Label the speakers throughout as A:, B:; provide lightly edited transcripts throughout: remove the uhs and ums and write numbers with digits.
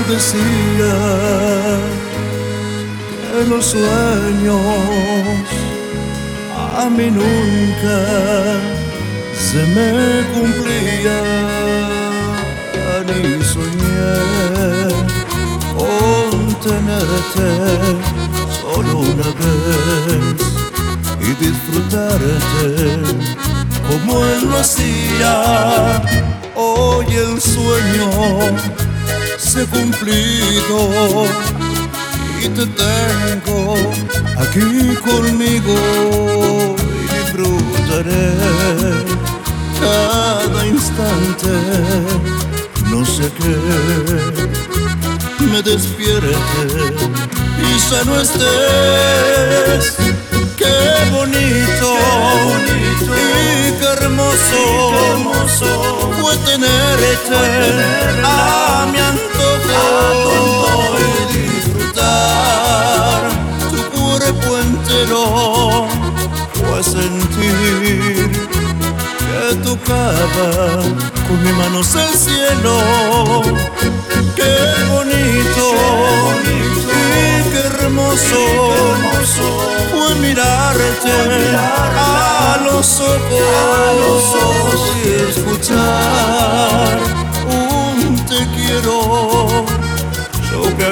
A: decía que los sueños a mí nunca se me cumplían, y soñé con tenerte solo una vez y disfrutarte como él lo hacía. Hoy el sueño se ha cumplido y te tengo aquí conmigo, y disfrutaré cada instante. No sé qué me despierte y ya no estés. Qué bonito, y qué hermoso fue tenerte a mi antojo y disfrutar tu cuerpo entero. Fue sentir que tocaba con mis manos el cielo. Qué bonito, y qué hermoso fue mirarte a los ojos y escuchar un te quiero. Yo que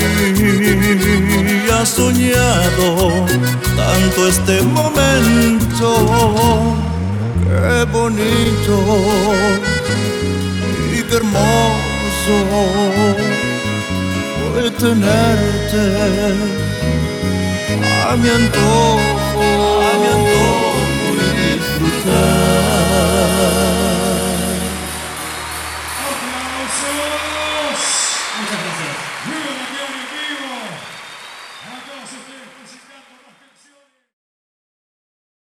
A: había soñado tanto este momento. Qué bonito y qué hermoso fue tenerte a mi antojo y disfrutar.
B: ¡Aplausos! Muchas gracias. Viva la en vivo. A todos ustedes musicando.